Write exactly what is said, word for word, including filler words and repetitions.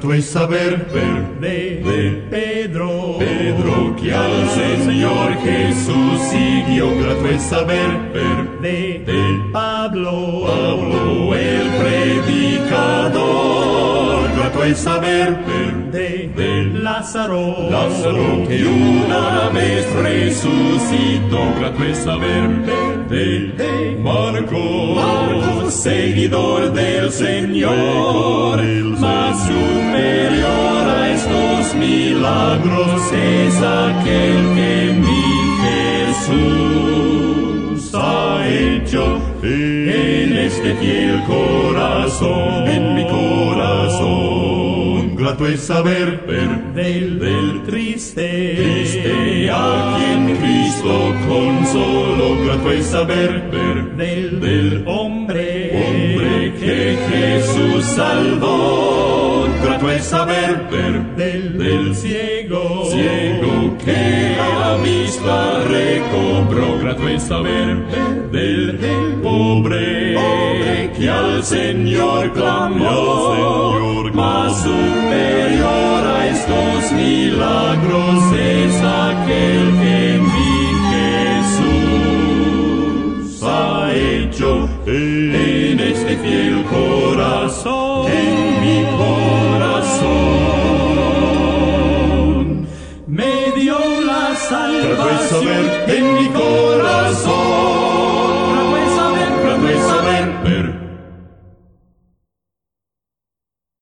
grato es saber de, de Pedro, Pedro que al Señor Jesús siguió. Grato es saber de, de Pablo, Pablo el predicador. Grato es saber de, de Lázaro, Lázaro que una vez resucitó. Grato es saber de, de Marcos, seguidor del Señor, más superior a estos milagros es aquel que mi Jesús ha hecho en este fiel corazón, en mi corazón. Grato es saber del, del triste, triste a quien Cristo consoló. Grato es saber del, del hombre, hombre que Jesús salvó. Grato es saber del, del ciego, ciego que la vista recobró. Grato es saber del, pobre, pobre que al Señor clamó. Más superior a estos milagros es aquel que mi Jesús ha hecho en este fiel corazón, en mi corazón. me dio la Grato es salvación saber en mi corazón. Grato es saber, Grato es saber